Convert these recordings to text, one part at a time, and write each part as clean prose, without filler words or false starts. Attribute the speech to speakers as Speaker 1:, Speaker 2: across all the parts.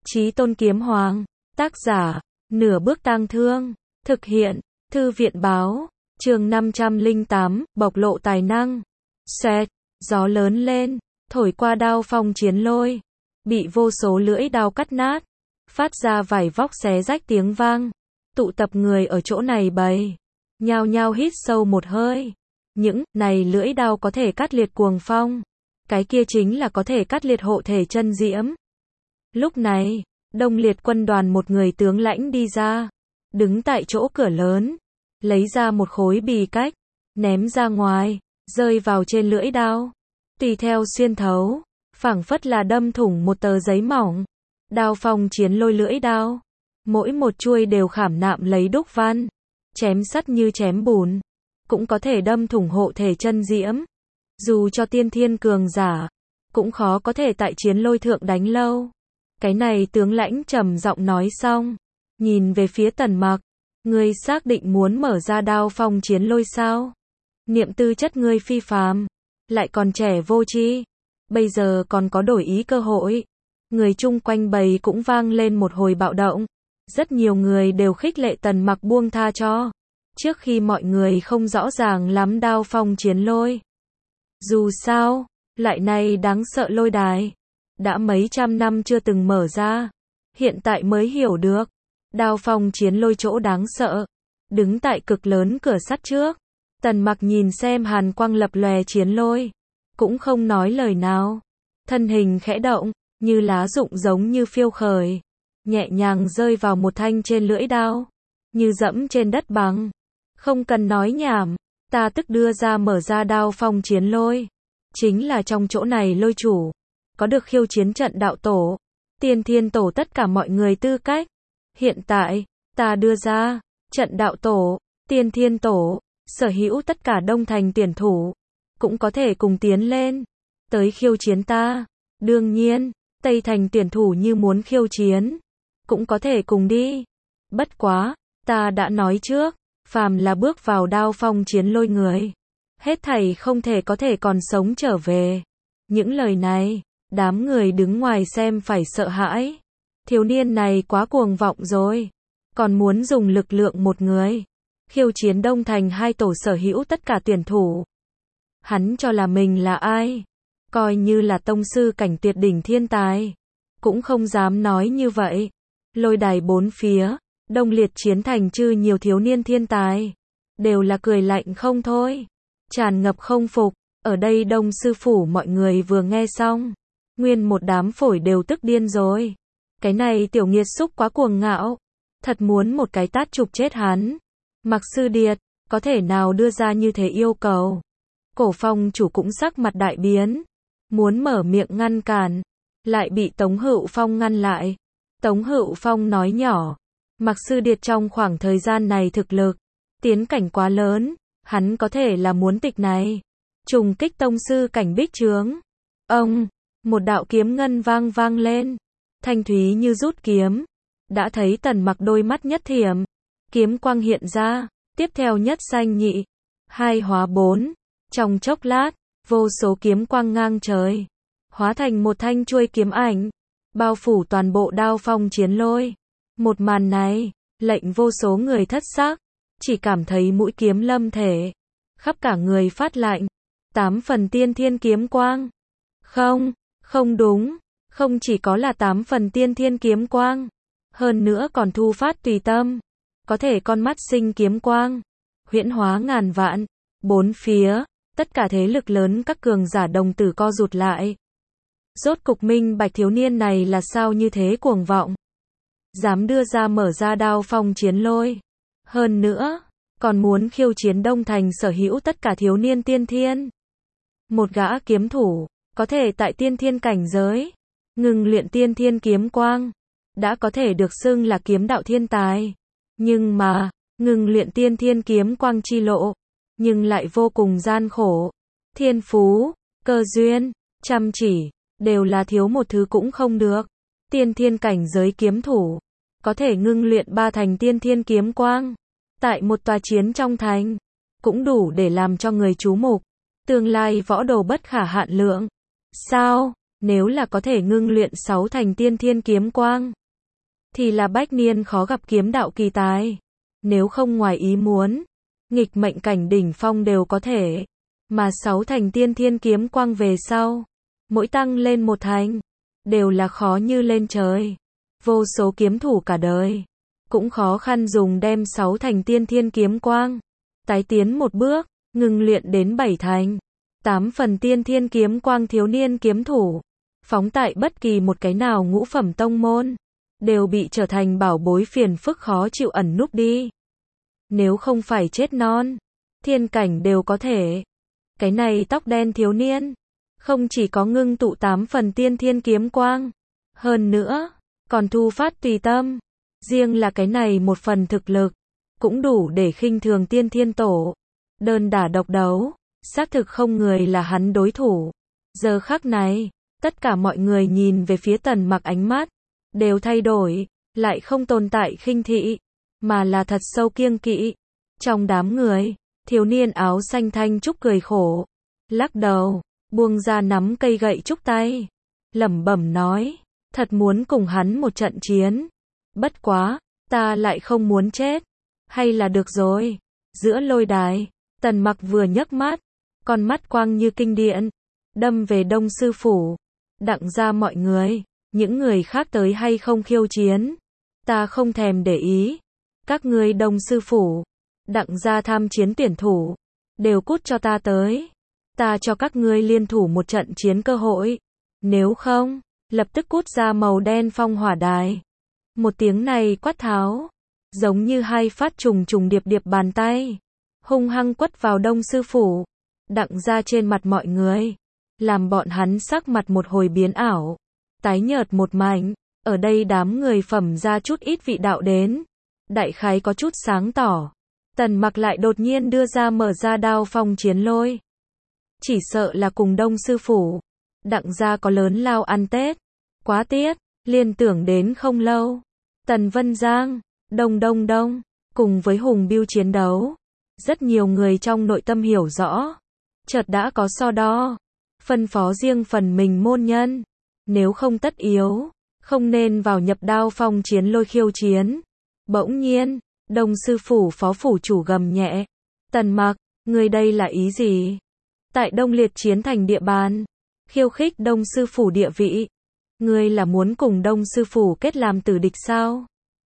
Speaker 1: Chí Tôn Kiếm Hoàng, tác giả, Nửa Bước Tang Thương, thực hiện, Thư viện báo, chương 508, bộc lộ tài năng. Xoẹt, gió lớn lên, thổi qua đao phong chiến lôi, bị vô số lưỡi đao cắt nát, phát ra vải vóc xé rách tiếng vang. Tụ tập người ở chỗ này bầy, nhao nhao hít sâu một hơi. Những này lưỡi đao có thể cắt liệt cuồng phong, cái kia chính là có thể cắt liệt hộ thể chân diễm. Lúc này, Đông Liệt quân đoàn một người tướng lãnh đi ra, đứng tại chỗ cửa lớn, lấy ra một khối bì cách, ném ra ngoài, rơi vào trên lưỡi đao, tùy theo xuyên thấu, phảng phất là đâm thủng một tờ giấy mỏng. Đao phong chiến lôi lưỡi đao, mỗi một chuôi đều khảm nạm lấy đúc văn, chém sắt như chém bùn, cũng có thể đâm thủng hộ thể chân diễm. Dù cho tiên thiên cường giả, cũng khó có thể tại chiến lôi thượng đánh lâu. Cái này tướng lãnh trầm giọng nói xong, nhìn về phía Tần Mặc, ngươi xác định muốn mở ra đao phong chiến lôi sao? Niệm tư chất ngươi phi phàm, lại còn trẻ vô tri, bây giờ còn có đổi ý cơ hội. Người chung quanh bầy cũng vang lên một hồi bạo động, rất nhiều người đều khích lệ Tần Mặc buông tha cho. Trước khi mọi người không rõ ràng lắm đao phong chiến lôi. Dù sao, loại này đáng sợ lôi đài, đã mấy trăm năm chưa từng mở ra, hiện tại mới hiểu được. Đao phong chiến lôi chỗ đáng sợ, đứng tại cực lớn cửa sắt trước. Tần Mặc nhìn xem hàn quang lập lòe chiến lôi, cũng không nói lời nào. Thân hình khẽ động, như lá rụng giống như phiêu khởi, nhẹ nhàng rơi vào một thanh trên lưỡi đao, như dẫm trên đất bằng. Không cần nói nhảm, ta tức đưa ra mở ra đao phong chiến lôi. Chính là trong chỗ này lôi chủ, có được khiêu chiến trận đạo tổ, tiên thiên tổ tất cả mọi người tư cách. Hiện tại, ta đưa ra, trận đạo tổ, tiên thiên tổ, sở hữu tất cả Đông Thành tuyển thủ, cũng có thể cùng tiến lên, tới khiêu chiến ta. Đương nhiên, Tây Thành tuyển thủ như muốn khiêu chiến, cũng có thể cùng đi. Bất quá, ta đã nói trước, phàm là bước vào đao phong chiến lôi người, hết thảy không thể có thể còn sống trở về. Những lời này, đám người đứng ngoài xem phải sợ hãi. Thiếu niên này quá cuồng vọng rồi, còn muốn dùng lực lượng một người khiêu chiến Đông Thành hai tổ sở hữu tất cả tuyển thủ. Hắn cho là mình là ai? Coi như là tông sư cảnh tuyệt đỉnh thiên tài, cũng không dám nói như vậy. Lôi đài bốn phía, Đông Liệt chiến thành chư nhiều thiếu niên thiên tài, đều là cười lạnh không thôi, tràn ngập không phục. Ở đây Đông sư phủ mọi người vừa nghe xong, nguyên một đám phổi đều tức điên rồi. Cái này tiểu nghiệt xúc quá cuồng ngạo, thật muốn một cái tát chụp chết hắn. Mặc Sư Điệt, có thể nào đưa ra như thế yêu cầu? Cổ Phong chủ cũng sắc mặt đại biến, muốn mở miệng ngăn cản, lại bị Tống Hữu Phong ngăn lại. Tống Hữu Phong nói nhỏ, Mặc Sư Điệt trong khoảng thời gian này thực lực, tiến cảnh quá lớn, hắn có thể là muốn tịch này, trùng kích tông sư cảnh bích trướng. Ông, một đạo kiếm ngân vang lên, thanh thúy như rút kiếm, đã thấy Tần Mặc đôi mắt nhất thiểm, kiếm quang hiện ra, tiếp theo nhất xanh nhị, hai hóa bốn, trong chốc lát, vô số kiếm quang ngang trời, hóa thành một thanh chuôi kiếm ảnh, bao phủ toàn bộ đao phong chiến lôi. Một màn này, lệnh vô số người thất sắc, chỉ cảm thấy mũi kiếm lâm thể, khắp cả người phát lạnh. 8 phần tiên thiên kiếm quang. Không đúng, không chỉ có là 8 phần tiên thiên kiếm quang, hơn nữa còn thu phát tùy tâm, có thể con mắt sinh kiếm quang, huyễn hóa ngàn vạn. Bốn phía, tất cả thế lực lớn các cường giả đồng tử co rụt lại. Rốt cục minh bạch thiếu niên này là sao như thế cuồng vọng, dám đưa ra mở ra đao phong chiến lôi, hơn nữa còn muốn khiêu chiến Đông Thành sở hữu tất cả thiếu niên tiên thiên. Một gã kiếm thủ, có thể tại tiên thiên cảnh giới, ngừng luyện tiên thiên kiếm quang, đã có thể được xưng là kiếm đạo thiên tài. Nhưng mà, ngừng luyện tiên thiên kiếm quang chi lộ, nhưng lại vô cùng gian khổ. Thiên phú, cơ duyên, chăm chỉ, đều là thiếu một thứ cũng không được. Tiên thiên cảnh giới kiếm thủ, có thể ngưng luyện 3 thành tiên thiên kiếm quang, tại một tòa chiến trong thành, cũng đủ để làm cho người chú mục. Tương lai võ đồ bất khả hạn lượng. Sao? Nếu là có thể ngưng luyện 6 thành tiên thiên kiếm quang, thì là bách niên khó gặp kiếm đạo kỳ tài. Nếu không ngoài ý muốn, nghịch mệnh cảnh đỉnh phong đều có thể. Mà 6 thành tiên thiên kiếm quang về sau, mỗi tăng lên 1 thành, đều là khó như lên trời. Vô số kiếm thủ cả đời, cũng khó khăn dùng đem 6 thành tiên thiên kiếm quang, tái tiến một bước, ngưng luyện đến 7 thành. 8 phần tiên thiên kiếm quang thiếu niên kiếm thủ, phóng tại bất kỳ một cái nào ngũ phẩm tông môn, đều bị trở thành bảo bối phiền phức khó chịu ẩn núp đi. Nếu không phải chết non, thiên cảnh đều có thể. Cái này tóc đen thiếu niên, không chỉ có ngưng tụ 8 phần tiên thiên kiếm quang, hơn nữa, còn thu phát tùy tâm. Riêng là cái này một phần thực lực, cũng đủ để khinh thường tiên thiên tổ. Đơn đả độc đấu, xác thực không người là hắn đối thủ. Giờ khắc này, tất cả mọi người nhìn về phía Tần Mặc ánh mắt, đều thay đổi, lại không tồn tại khinh thị, mà là thật sâu kiêng kỵ. Trong đám người, thiếu niên áo xanh Thanh Trúc cười khổ, lắc đầu, buông ra nắm cây gậy trúc tay, lẩm bẩm nói, thật muốn cùng hắn một trận chiến. Bất quá, ta lại không muốn chết. Hay là được rồi. Giữa lôi đài, Tần Mặc vừa nhấc mắt, con mắt quang như kinh điện, đâm về Đông sư phủ. Đặng ra mọi người, những người khác tới hay không khiêu chiến, ta không thèm để ý. Các ngươi Đông sư phủ, đặng ra tham chiến tuyển thủ, đều cút cho ta tới. Ta cho các ngươi liên thủ một trận chiến cơ hội. Nếu không, lập tức cút ra màu đen phong hỏa đài. Một tiếng này quát tháo, giống như hai phát trùng trùng điệp điệp bàn tay, hung hăng quất vào Đông sư phủ, đặng ra trên mặt mọi người, làm bọn hắn sắc mặt một hồi biến ảo, tái nhợt một mảnh. Ở đây đám người phẩm ra chút ít vị đạo đến, đại khái có chút sáng tỏ. Tần Mặc lại đột nhiên đưa ra mở ra đao phong chiến lôi, chỉ sợ là cùng Đông sư phủ, đặng ra có lớn lao ăn Tết. Quá tiếc, liên tưởng đến không lâu, Tần Vân Giang, Đông, cùng với Hùng Bưu chiến đấu. Rất nhiều người trong nội tâm hiểu rõ, chợt đã có so đo, phân phó riêng phần mình môn nhân. Nếu không tất yếu, không nên vào nhập đao phong chiến lôi khiêu chiến. Bỗng nhiên, Đông sư phủ phó phủ chủ gầm nhẹ, Tần Mặc, ngươi đây là ý gì? Tại Đông Liệt chiến thành địa bàn, khiêu khích Đông sư phủ địa vị. Ngươi là muốn cùng Đông sư phủ kết làm tử địch sao?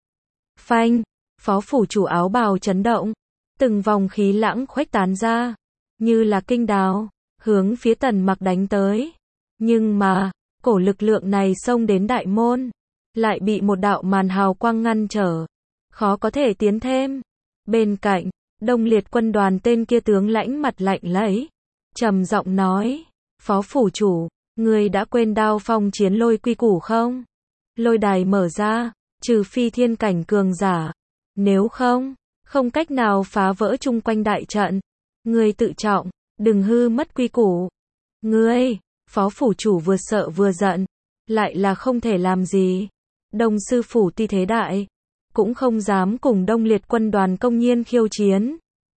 Speaker 1: Phanh, phó phủ chủ áo bào chấn động, từng vòng khí lãng khuếch tán ra, như là kinh đào, hướng phía Tần Mặc đánh tới. Nhưng mà, cổ lực lượng này xông đến đại môn, lại bị một đạo màn hào quang ngăn trở, khó có thể tiến thêm. Bên cạnh, Đông Liệt quân đoàn tên kia tướng lãnh mặt lạnh lấy, trầm giọng nói, phó phủ chủ, ngươi đã quên đao phong chiến lôi quy củ không? Lôi đài mở ra, trừ phi thiên cảnh cường giả, nếu không, không cách nào phá vỡ chung quanh đại trận. Ngươi tự trọng, đừng hư mất quy củ. Ngươi, phó phủ chủ vừa sợ vừa giận, lại là không thể làm gì. Đông sư phủ tuy thế đại, cũng không dám cùng Đông Liệt quân đoàn công nhiên khiêu chiến.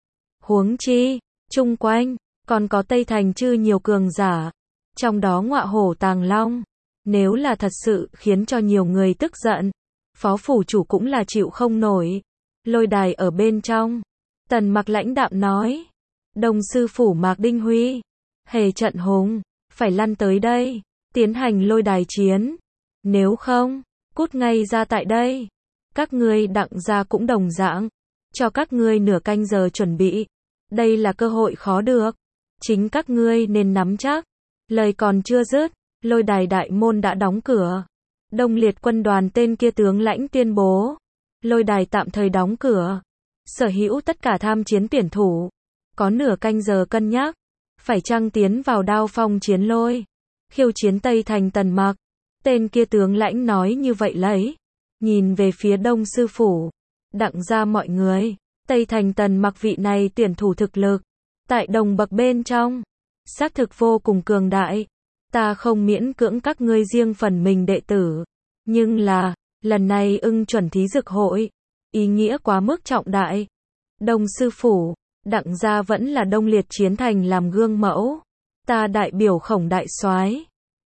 Speaker 1: Huống chi, chung quanh, còn có Tây Thành chư nhiều cường giả, trong đó ngọa hổ tàng long. Nếu là thật sự khiến cho nhiều người tức giận, phó phủ chủ cũng là chịu không nổi. Lôi đài ở bên trong, Tần Mặc lãnh đạm nói, Đông sư phủ Mạc Đinh Huy, hề trận hùng, phải lăn tới đây, tiến hành lôi đài chiến. Nếu không, cút ngay ra tại đây. Các ngươi đặng ra cũng đồng dạng, cho các ngươi nửa canh giờ chuẩn bị. Đây là cơ hội khó được, chính các ngươi nên nắm chắc. Lời còn chưa dứt, lôi đài đại môn đã đóng cửa. Đông Liệt quân đoàn tên kia tướng lãnh tuyên bố, lôi đài tạm thời đóng cửa. Sở hữu tất cả tham chiến tuyển thủ, có nửa canh giờ cân nhắc, phải chăng tiến vào đao phong chiến lôi, khiêu chiến Tây Thành Tần Mặc. Tên kia tướng lãnh nói như vậy lấy, nhìn về phía Đông sư phủ, đặng ra mọi người, Tây Thành Tần Mặc vị này tuyển thủ thực lực, tại đồng bậc bên trong, xác thực vô cùng cường đại. Ta không miễn cưỡng các ngươi riêng phần mình đệ tử, nhưng là, lần này ưng chuẩn thí dược hội, ý nghĩa quá mức trọng đại. Đông sư phủ, đặng gia vẫn là Đông Liệt chiến thành làm gương mẫu. Ta đại biểu Khổng đại soái,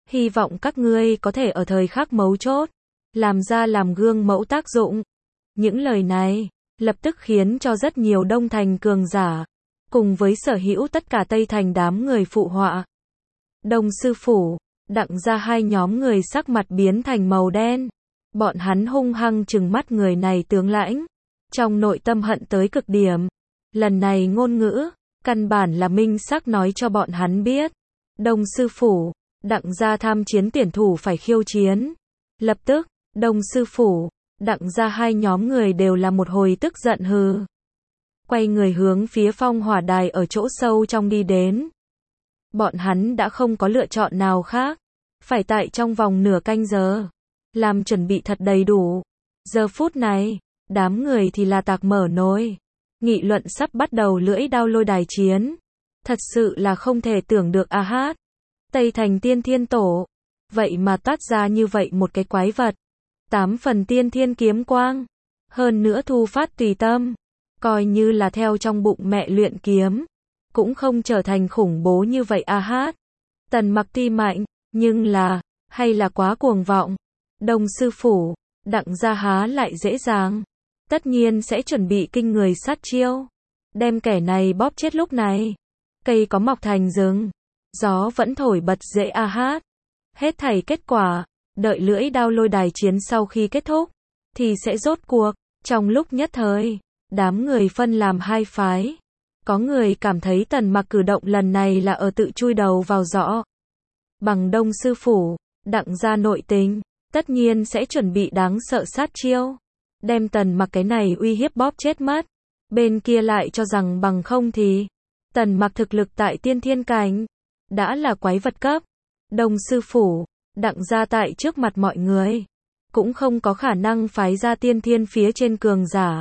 Speaker 1: Hy vọng các ngươi có thể ở thời khắc mấu chốt, làm ra làm gương mẫu tác dụng. Những lời này, lập tức khiến cho rất nhiều Đông Thành cường giả, cùng với sở hữu tất cả Tây Thành đám người phụ họa. Đông sư phủ, Đặng gia hai nhóm người sắc mặt biến thành màu đen. Bọn hắn hung hăng trừng mắt người này tướng lãnh, trong nội tâm hận tới cực điểm. Lần này ngôn ngữ, căn bản là minh xác nói cho bọn hắn biết. Đông sư phủ, Đặng gia tham chiến tuyển thủ phải khiêu chiến. Lập tức, Đông sư phủ, Đặng gia hai nhóm người đều là một hồi tức giận hừ. Quay người hướng phía phong hỏa đài ở chỗ sâu trong đi đến. Bọn hắn đã không có lựa chọn nào khác, phải tại trong vòng nửa canh giờ, làm chuẩn bị thật đầy đủ. Giờ phút này, đám người thì là tạc mở nồi, nghị luận sắp bắt đầu lưỡi đao lôi đài chiến. Thật sự là không thể tưởng được a hát. Tây Thành Tiên Thiên Tổ, vậy mà toát ra như vậy một cái quái vật. 8 phần tiên thiên kiếm quang, hơn nữa thu phát tùy tâm, coi như là theo trong bụng mẹ luyện kiếm, cũng không trở thành khủng bố như vậy a hát. Tần Mặc tuy mạnh, nhưng là, hay là quá cuồng vọng. Đông sư phủ, Đặng gia há lại dễ dàng, tất nhiên sẽ chuẩn bị kinh người sát chiêu, đem kẻ này bóp chết lúc này. Cây có mọc thành rừng, gió vẫn thổi bật dễ a hát. Hết thảy kết quả, đợi lưỡi đao lôi đài chiến sau khi kết thúc, thì sẽ rốt cuộc. Trong lúc nhất thời, đám người phân làm hai phái. Có người cảm thấy Tần Mặc cử động lần này là ở tự chui đầu vào giỏ. Bằng Đông sư phủ, Đặng gia nội tình, tất nhiên sẽ chuẩn bị đáng sợ sát chiêu, đem Tần Mặc cái này uy hiếp bóp chết mất. Bên kia lại cho rằng bằng không thì, Tần Mặc thực lực tại tiên thiên cảnh, đã là quái vật cấp. Đông sư phủ, Đặng gia tại trước mặt mọi người, cũng không có khả năng phái ra tiên thiên phía trên cường giả.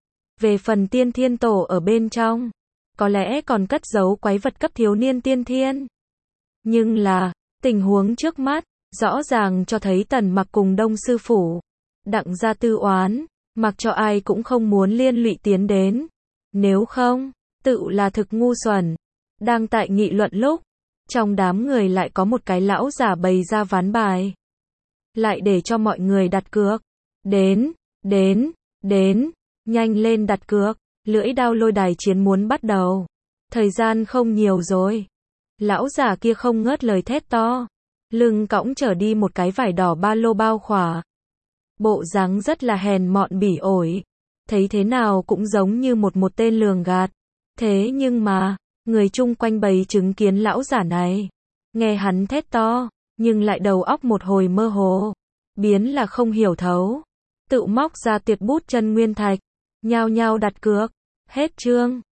Speaker 1: Về phần Tiên Thiên Tổ ở bên trong, có lẽ còn cất giấu quái vật cấp thiếu niên tiên thiên. Nhưng là, tình huống trước mắt, rõ ràng cho thấy Tần Mặc cùng Đông sư phủ, Đặng gia tư oán, mặc cho ai cũng không muốn liên lụy tiến đến. Nếu không, tự là thực ngu xuẩn. Đang tại nghị luận lúc, trong đám người lại có một cái lão giả bày ra ván bài. Lại để cho mọi người đặt cược. Đến, nhanh lên đặt cược, lưỡi đao lôi đài chiến muốn bắt đầu. Thời gian không nhiều rồi. Lão giả kia không ngớt lời thét to, lưng cõng trở đi một cái vải đỏ ba lô bao khỏa. Bộ dáng rất là hèn mọn bỉ ổi, thấy thế nào cũng giống như một tên lường gạt. Thế nhưng mà, người chung quanh bầy chứng kiến lão giả này, nghe hắn thét to, nhưng lại đầu óc một hồi mơ hồ, biến là không hiểu thấu, tự móc ra tuyệt bút chân nguyên thạch, nhao nhao đặt cược. Hết chương.